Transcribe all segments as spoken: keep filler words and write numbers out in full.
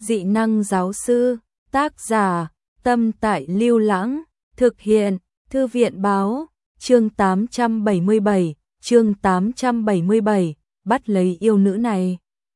dị năng giáo sư, tác giả, Tâm Tại Lưu Lãng, thực hiện, Thư viện báo, chương tám trăm bảy mươi bảy, chương tám trăm bảy mươi bảy, bắt lấy yêu nữ này.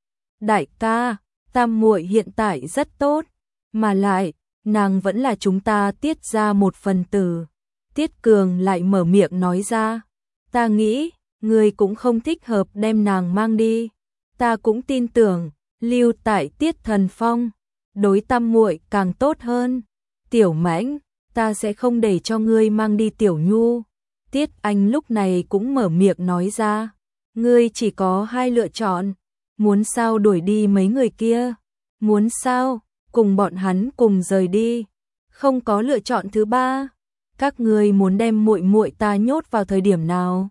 Đại ca, tam muội hiện tại rất tốt, mà lại, nàng vẫn là chúng ta Tiết ra một phần tử. Tiết Cường lại mở miệng nói ra, ta nghĩ, ngươi cũng không thích hợp đem nàng mang đi. Ta cũng tin tưởng, lưu tại Tiết Thần Phong, đối tam muội càng tốt hơn. Tiểu Mãnh, ta sẽ không để cho ngươi mang đi Tiểu Nhu. Tiết Anh lúc này cũng mở miệng nói ra, ngươi chỉ có hai lựa chọn, muốn sao đuổi đi mấy người kia, muốn sao cùng bọn hắn cùng rời đi, không có lựa chọn thứ ba. Các ngươi muốn đem muội muội ta nhốt vào thời điểm nào?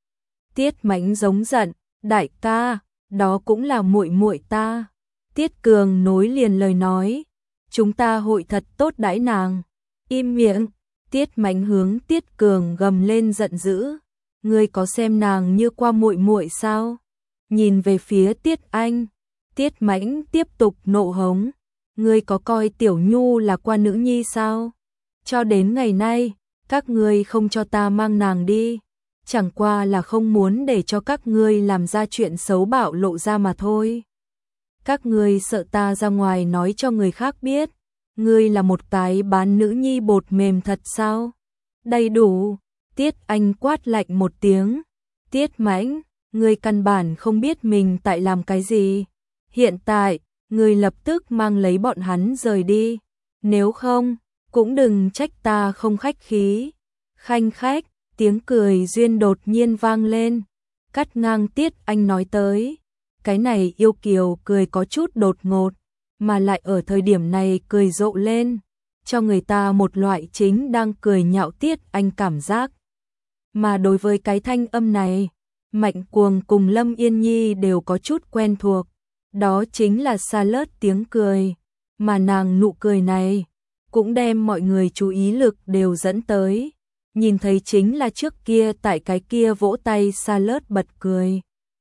Tiết Mãnh giống giận, đại ca, đó cũng là muội muội ta. Tiết Cường nối liền lời nói, chúng ta hội thật tốt đãi nàng. Im miệng. Tiết Mãnh hướng Tiết Cường gầm lên giận dữ, ngươi có xem nàng như qua muội muội sao? Nhìn về phía Tiết Anh, Tiết Mãnh tiếp tục nộ hống, ngươi có coi Tiểu Nhu là qua nữ nhi sao? Cho đến ngày nay, các ngươi không cho ta mang nàng đi, chẳng qua là không muốn để cho các ngươi làm ra chuyện xấu bạo lộ ra mà thôi. Các ngươi sợ ta ra ngoài nói cho người khác biết, ngươi là một cái bán nữ nhi bột mềm thật sao? Đầy đủ. Tiết Anh quát lạnh một tiếng, Tiết Mãnh, ngươi căn bản không biết mình tại làm cái gì. Hiện tại, ngươi lập tức mang lấy bọn hắn rời đi, nếu không, cũng đừng trách ta không khách khí. Khanh khách, tiếng cười duyên đột nhiên vang lên, cắt ngang Tiết Anh nói tới. Cái này yêu kiều cười có chút đột ngột, mà lại ở thời điểm này cười rộ lên, cho người ta một loại chính đang cười nhạo Tiết Anh cảm giác. Mà đối với cái thanh âm này, Mạnh Cuồng cùng Lâm Yên Nhi đều có chút quen thuộc, đó chính là Charlotte tiếng cười, mà nàng nụ cười này cũng đem mọi người chú ý lực đều dẫn tới, nhìn thấy chính là trước kia tại cái kia vỗ tay Charlotte bật cười.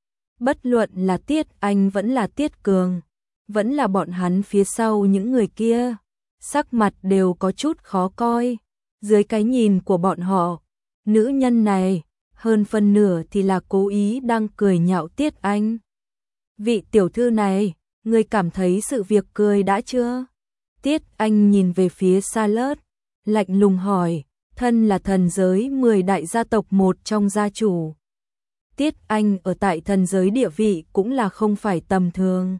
Bất luận là Tiết Anh vẫn là Tiết Cường, vẫn là bọn hắn phía sau những người kia, sắc mặt đều có chút khó coi. Dưới cái nhìn của bọn họ, nữ nhân này, hơn phân nửa thì là cố ý đang cười nhạo Tiết Anh. Vị tiểu thư này, ngươi cảm thấy sự việc cười đã chưa? Tiết Anh nhìn về phía Charlotte, lạnh lùng hỏi, thân là thần giới mười đại gia tộc một trong gia chủ. Tiết Anh ở tại thần giới địa vị cũng là không phải tầm thường.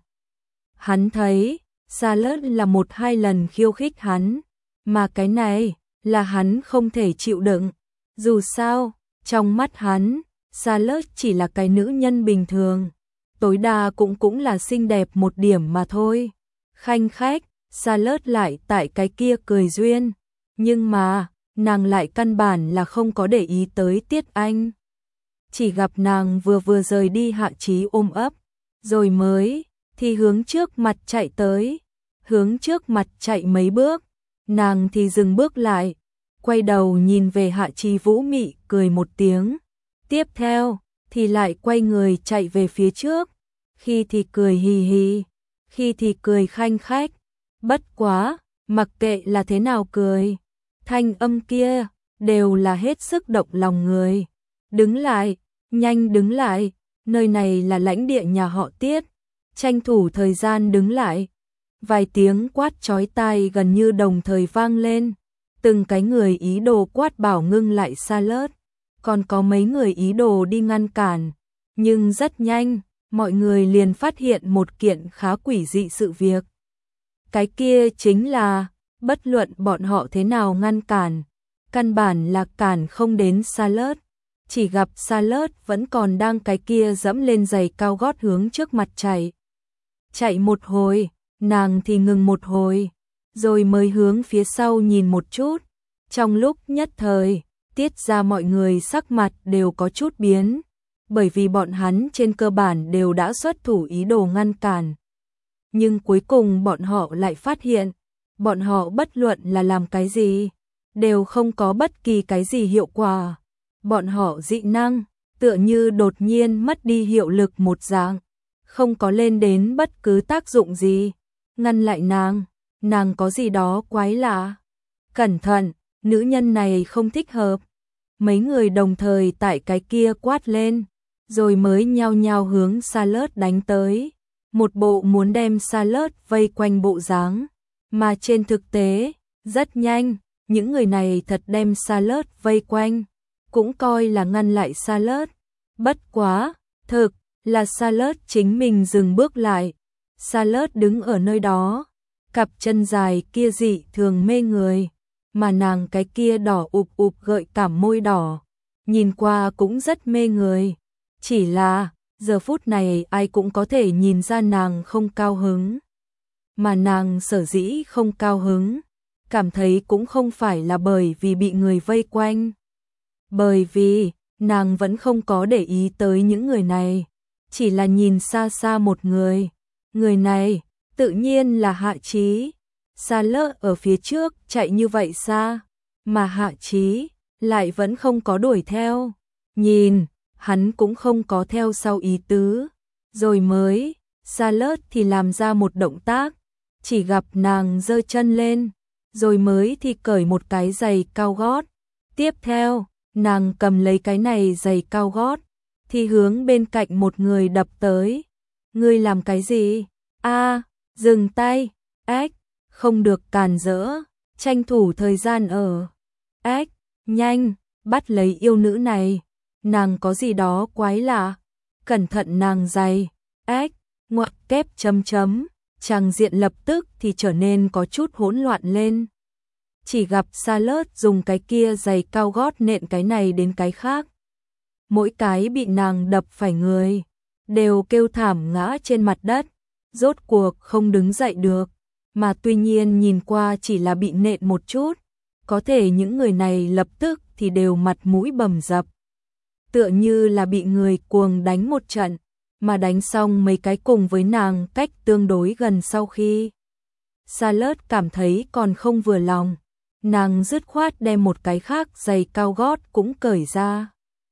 Hắn thấy, Charlotte là một hai lần khiêu khích hắn, mà cái này là hắn không thể chịu đựng. Dù sao, trong mắt hắn, Charlotte chỉ là cái nữ nhân bình thường, tối đa cũng cũng là xinh đẹp một điểm mà thôi. Khanh khách, Charlotte lại tại cái kia cười duyên, nhưng mà, nàng lại căn bản là không có để ý tới Tiết Anh. Chỉ gặp nàng vừa vừa rời đi Hạ Chí ôm ấp, rồi mới thì hướng trước mặt chạy tới, hướng trước mặt chạy mấy bước, nàng thì dừng bước lại, quay đầu nhìn về Hạ Chí Vũ mị cười một tiếng, tiếp theo thì lại quay người chạy về phía trước, khi thì cười hì hì, khi thì cười khanh khách, bất quá, mặc kệ là thế nào cười, thanh âm kia đều là hết sức động lòng người. Đứng lại, nhanh đứng lại, nơi này là lãnh địa nhà họ Tiết, tranh thủ thời gian đứng lại. Vài tiếng quát chói tai gần như đồng thời vang lên, từng cái người ý đồ quát bảo ngưng lại Charlotte, còn có mấy người ý đồ đi ngăn cản, nhưng rất nhanh, mọi người liền phát hiện một kiện khá quỷ dị sự việc. Cái kia chính là, bất luận bọn họ thế nào ngăn cản, căn bản là cản không đến Charlotte. Chỉ gặp Charlotte vẫn còn đang cái kia dẫm lên giày cao gót hướng trước mặt chạy. Chạy một hồi, nàng thì ngừng một hồi, rồi mới hướng phía sau nhìn một chút. Trong lúc nhất thời, Tiết ra mọi người sắc mặt đều có chút biến, bởi vì bọn hắn trên cơ bản đều đã xuất thủ ý đồ ngăn cản. Nhưng cuối cùng bọn họ lại phát hiện, bọn họ bất luận là làm cái gì, đều không có bất kỳ cái gì hiệu quả. Bọn họ dị năng, tựa như đột nhiên mất đi hiệu lực một dạng, không có lên đến bất cứ tác dụng gì. ngăn lại nàng, nàng có gì đó quái lạ. Cẩn thận, nữ nhân này không thích hợp. Mấy người đồng thời tại cái kia quát lên, rồi mới nhao nhao hướng Charlotte đánh tới. Một bộ muốn đem Charlotte vây quanh bộ dáng, mà trên thực tế, rất nhanh, những người này thật đem Charlotte vây quanh, cũng coi là ngăn lại Charlotte. Bất quá, thực là Charlotte chính mình dừng bước lại. Charlotte đứng ở nơi đó, cặp chân dài kia dị thường mê người, mà nàng cái kia đỏ ụp ụp gợi cảm môi đỏ, nhìn qua cũng rất mê người. Chỉ là, giờ phút này ai cũng có thể nhìn ra nàng không cao hứng. Mà nàng sở dĩ không cao hứng, cảm thấy cũng không phải là bởi vì bị người vây quanh. Bởi vì, nàng vẫn không có để ý tới những người này, chỉ là nhìn xa xa một người. Người này, tự nhiên là Hạ Chí. Charlotte ở phía trước chạy như vậy xa, mà Hạ Chí lại vẫn không có đuổi theo. Nhìn, hắn cũng không có theo sau ý tứ. Rồi mới, Charlotte thì làm ra một động tác, chỉ gặp nàng giơ chân lên, rồi mới thì cởi một cái giày cao gót. Tiếp theo, nàng cầm lấy cái này giày cao gót, thì hướng bên cạnh một người đập tới. Ngươi làm cái gì? A, dừng tay. Ếch, không được càn rỡ, tranh thủ thời gian ở. Ếch, nhanh, bắt lấy yêu nữ này. Nàng có gì đó quái lạ. Cẩn thận nàng giày. Ếch, ngoặc kép chấm chấm. Tràng diện lập tức thì trở nên có chút hỗn loạn lên. Chỉ gặp Charlotte dùng cái kia giày cao gót nện cái này đến cái khác. Mỗi cái bị nàng đập phải người, đều kêu thảm ngã trên mặt đất, rốt cuộc không đứng dậy được. Mà tuy nhiên nhìn qua chỉ là bị nện một chút, có thể những người này lập tức thì đều mặt mũi bầm dập. Tựa như là bị người cuồng đánh một trận, mà đánh xong mấy cái cùng với nàng cách tương đối gần sau khi. Charlotte cảm thấy còn không vừa lòng, nàng dứt khoát đem một cái khác giày cao gót cũng cởi ra.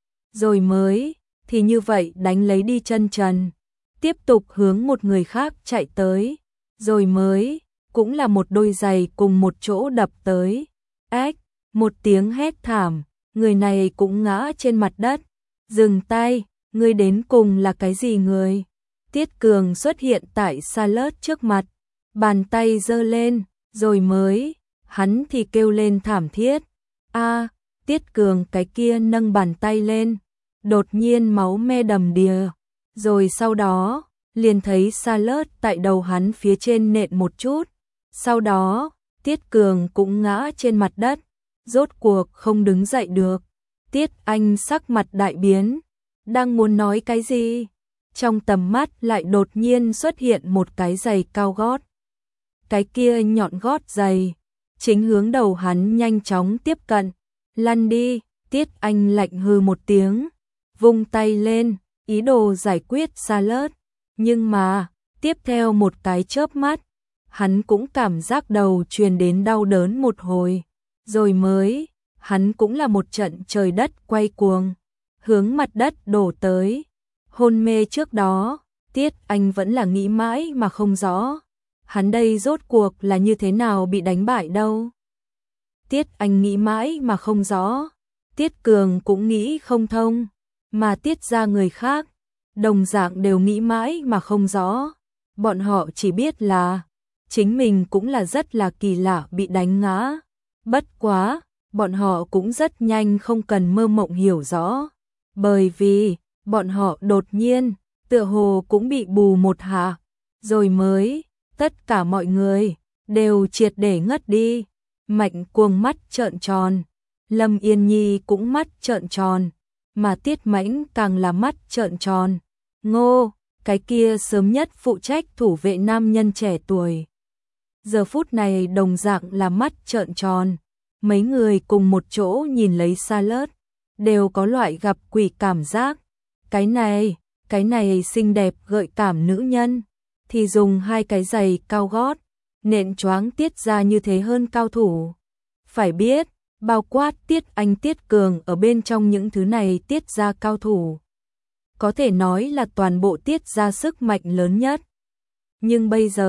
Rồi mới, thì như vậy đánh lấy đi chân trần, tiếp tục hướng một người khác chạy tới, rồi mới, cũng là một đôi giày cùng một chỗ đập tới. Ếch, một tiếng hét thảm, người này cũng ngã trên mặt đất. Dừng tay, ngươi đến cùng là cái gì người? Tiết Cường xuất hiện tại Charlotte trước mặt, bàn tay giơ lên, rồi mới, hắn thì kêu lên thảm thiết. A, Tiết Cường cái kia nâng bàn tay lên, đột nhiên máu me đầm đìa, rồi sau đó, liền thấy Charlotte tại đầu hắn phía trên nện một chút. Sau đó, Tiết Cường cũng ngã trên mặt đất, rốt cuộc không đứng dậy được. Tiết Anh sắc mặt đại biến, đang muốn nói cái gì, trong tầm mắt lại đột nhiên xuất hiện một cái giày cao gót. Cái kia nhọn gót giày, chính hướng đầu hắn nhanh chóng tiếp cận. Lăn đi, Tiết Anh lạnh hừ một tiếng, vung tay lên, ý đồ giải quyết Charlotte. Nhưng mà, tiếp theo một cái chớp mắt, hắn cũng cảm giác đầu truyền đến đau đớn một hồi. Rồi mới, hắn cũng là một trận trời đất quay cuồng, hướng mặt đất đổ tới. Hôn mê trước đó, Tiết Anh vẫn là nghĩ mãi mà không rõ. Hắn đây rốt cuộc là như thế nào bị đánh bại đâu. Tiết Anh nghĩ mãi mà không rõ. Tiết Cường cũng nghĩ không thông. Mà Tiết ra người khác, đồng dạng đều nghĩ mãi mà không rõ. Bọn họ chỉ biết là, chính mình cũng là rất là kỳ lạ bị đánh ngã. Bất quá, bọn họ cũng rất nhanh không cần mơ mộng hiểu rõ. Bởi vì, bọn họ đột nhiên, tựa hồ cũng bị bù một hạ. Rồi mới, tất cả mọi người, đều triệt để ngất đi. Mạnh Cuồng mắt trợn tròn, Lâm Yên Nhi cũng mắt trợn tròn, mà Tiết Mãnh càng là mắt trợn tròn. Ngô, cái kia sớm nhất phụ trách thủ vệ nam nhân trẻ tuổi, giờ phút này đồng dạng là mắt trợn tròn. Mấy người cùng một chỗ nhìn lấy Charlotte, đều có loại gặp quỷ cảm giác. Cái này, cái này xinh đẹp gợi cảm nữ nhân, thì dùng hai cái giày cao gót, nện choáng Tiết ra như thế hơn cao thủ. Phải biết, bao quát Tiết Anh Tiết Cường ở bên trong những thứ này Tiết ra cao thủ. Có thể nói là toàn bộ Tiết ra sức mạnh lớn nhất. Nhưng bây giờ,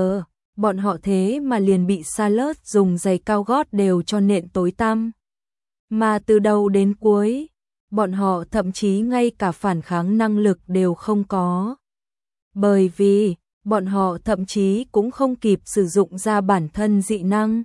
bọn họ thế mà liền bị Charlotte dùng giày cao gót đều cho nện tối tăm. Mà từ đầu đến cuối, bọn họ thậm chí ngay cả phản kháng năng lực đều không có. Bởi vì, bọn họ thậm chí cũng không kịp sử dụng ra bản thân dị năng.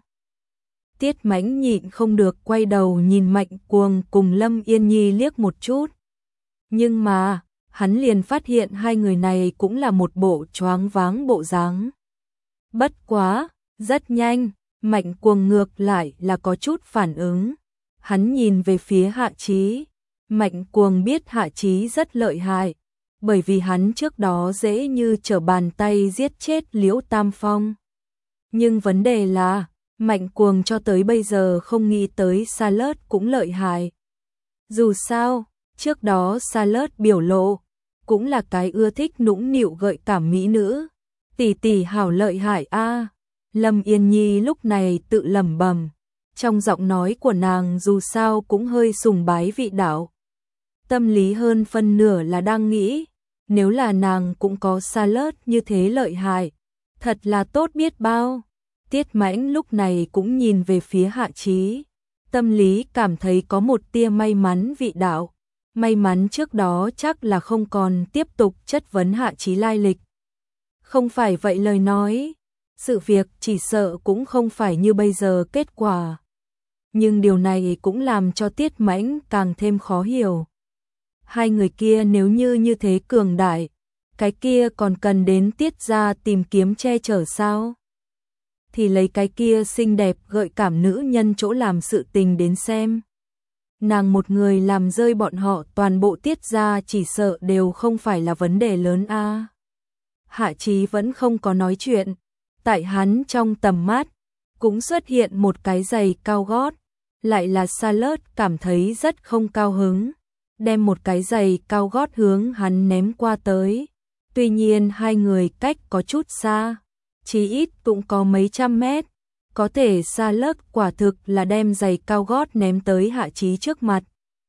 Tiết Mãnh nhịn không được quay đầu nhìn Mạnh Cuồng cùng Lâm Yên Nhi liếc một chút. Nhưng mà, hắn liền phát hiện hai người này cũng là một bộ choáng váng bộ dáng. Bất quá, rất nhanh, Mạnh Cuồng ngược lại là có chút phản ứng. Hắn nhìn về phía Hạ Chí. Mạnh Cuồng biết Hạ Chí rất lợi hại, bởi vì hắn trước đó dễ như trở bàn tay giết chết Liễu Tam Phong. Nhưng vấn đề là, Mạnh Cuồng cho tới bây giờ không nghĩ tới Charlotte cũng lợi hại. Dù sao, trước đó Charlotte biểu lộ, cũng là cái ưa thích nũng nịu gợi cảm mỹ nữ. Tỷ tỷ hảo lợi hại a. Lâm Yên Nhi lúc này tự lẩm bẩm, trong giọng nói của nàng dù sao cũng hơi sùng bái vị đạo. Tâm lý hơn phân nửa là đang nghĩ, nếu là nàng cũng có Charlotte như thế lợi hại, thật là tốt biết bao. Tiết Mãnh lúc này cũng nhìn về phía Hạ Chí, tâm lý cảm thấy có một tia may mắn vị đạo. May mắn trước đó chắc là không còn tiếp tục chất vấn Hạ Chí lai lịch. Không phải vậy lời nói, sự việc chỉ sợ cũng không phải như bây giờ kết quả. Nhưng điều này cũng làm cho Tiết Mãnh càng thêm khó hiểu. Hai người kia nếu như như thế cường đại, cái kia còn cần đến Tiết gia tìm kiếm che chở sao? Thì lấy cái kia xinh đẹp gợi cảm nữ nhân chỗ làm sự tình đến xem. Nàng một người làm rơi bọn họ toàn bộ Tiết gia chỉ sợ đều không phải là vấn đề lớn a. À. Hạ Chí vẫn không có nói chuyện, tại hắn trong tầm mắt cũng xuất hiện một cái giày cao gót, lại là Charlotte cảm thấy rất không cao hứng, đem một cái giày cao gót hướng hắn ném qua tới. Tuy nhiên hai người cách có chút xa, chí ít cũng có mấy trăm mét, có thể Charlotte quả thực là đem giày cao gót ném tới Hạ Chí trước mặt.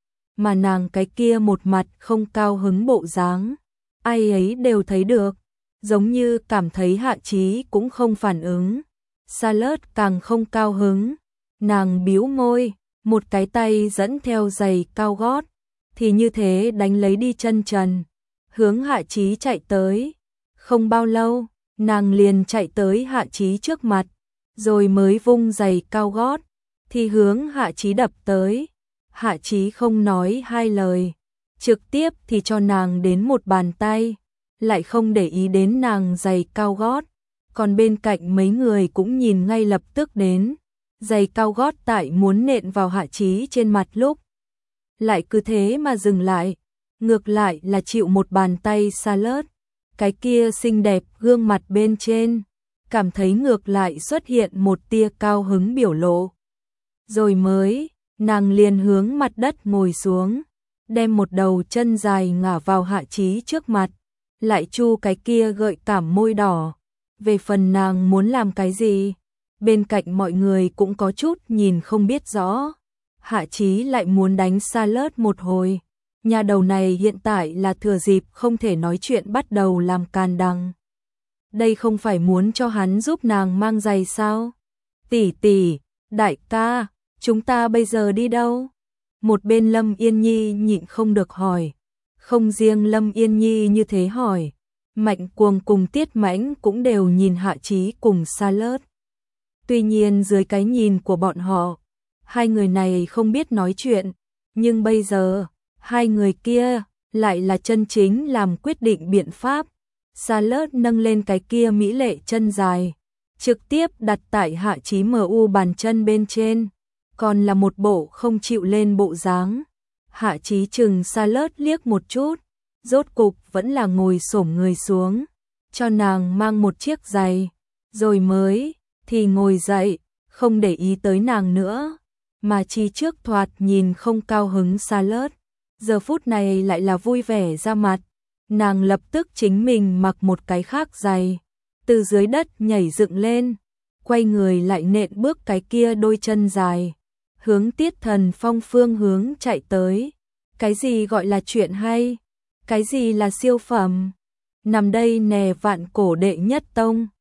Mà nàng cái kia một mặt không cao hứng bộ dáng, ai ấy đều thấy được, giống như cảm thấy Hạ Chí cũng không phản ứng. Charlotte càng không cao hứng, nàng bĩu môi, một cái tay dẫn theo giày cao gót, thì như thế đánh lấy đi chân trần, hướng Hạ Chí chạy tới. Không bao lâu, nàng liền chạy tới Hạ Chí trước mặt, rồi mới vung giày cao gót, thì hướng Hạ Chí đập tới. Hạ Chí không nói hai lời, trực tiếp thì cho nàng đến một bàn tay, lại không để ý đến nàng giày cao gót. Còn bên cạnh mấy người cũng nhìn ngay lập tức đến, giày cao gót tại muốn nện vào Hạ Chí trên mặt lúc, lại cứ thế mà dừng lại, ngược lại là chịu một bàn tay Charlotte. Cái kia xinh đẹp gương mặt bên trên, cảm thấy ngược lại xuất hiện một tia cao hứng biểu lộ. Rồi mới, nàng liền hướng mặt đất ngồi xuống, đem một đầu chân dài ngả vào Hạ Chí trước mặt, lại chu cái kia gợi cảm môi đỏ. Về phần nàng muốn làm cái gì, bên cạnh mọi người cũng có chút nhìn không biết rõ. Hạ Chí lại muốn đánh Charlotte một hồi. Nhà đầu này hiện tại là thừa dịp không thể nói chuyện bắt đầu làm can đăng. Đây không phải muốn cho hắn giúp nàng mang giày sao? Tỷ tỷ, đại ca, chúng ta bây giờ đi đâu? Một bên Lâm Yên Nhi nhịn không được hỏi. Không riêng Lâm Yên Nhi như thế hỏi, Mạnh Cuồng cùng Tiết Mãnh cũng đều nhìn Hạ Chí cùng Charlotte. Tuy nhiên dưới cái nhìn của bọn họ, hai người này không biết nói chuyện, nhưng bây giờ, hai người kia lại là chân chính làm quyết định biện pháp. Charlotte nâng lên cái kia mỹ lệ chân dài, trực tiếp đặt tại Hạ Chí mờ u bàn chân bên trên, còn là một bộ không chịu lên bộ dáng. Hạ Chí chừng Charlotte liếc một chút, rốt cục vẫn là ngồi xổm người xuống, cho nàng mang một chiếc giày, rồi mới thì ngồi dậy, không để ý tới nàng nữa, mà chi trước thoạt nhìn không cao hứng Charlotte, giờ phút này lại là vui vẻ ra mặt. Nàng lập tức chính mình mặc một cái khác giày, từ dưới đất nhảy dựng lên, quay người lại nện bước cái kia đôi chân dài, hướng Tiết Thần Phong phương hướng chạy tới. Cái gì gọi là chuyện hay? Cái gì là siêu phẩm? Nằm đây nè vạn cổ đệ nhất tông.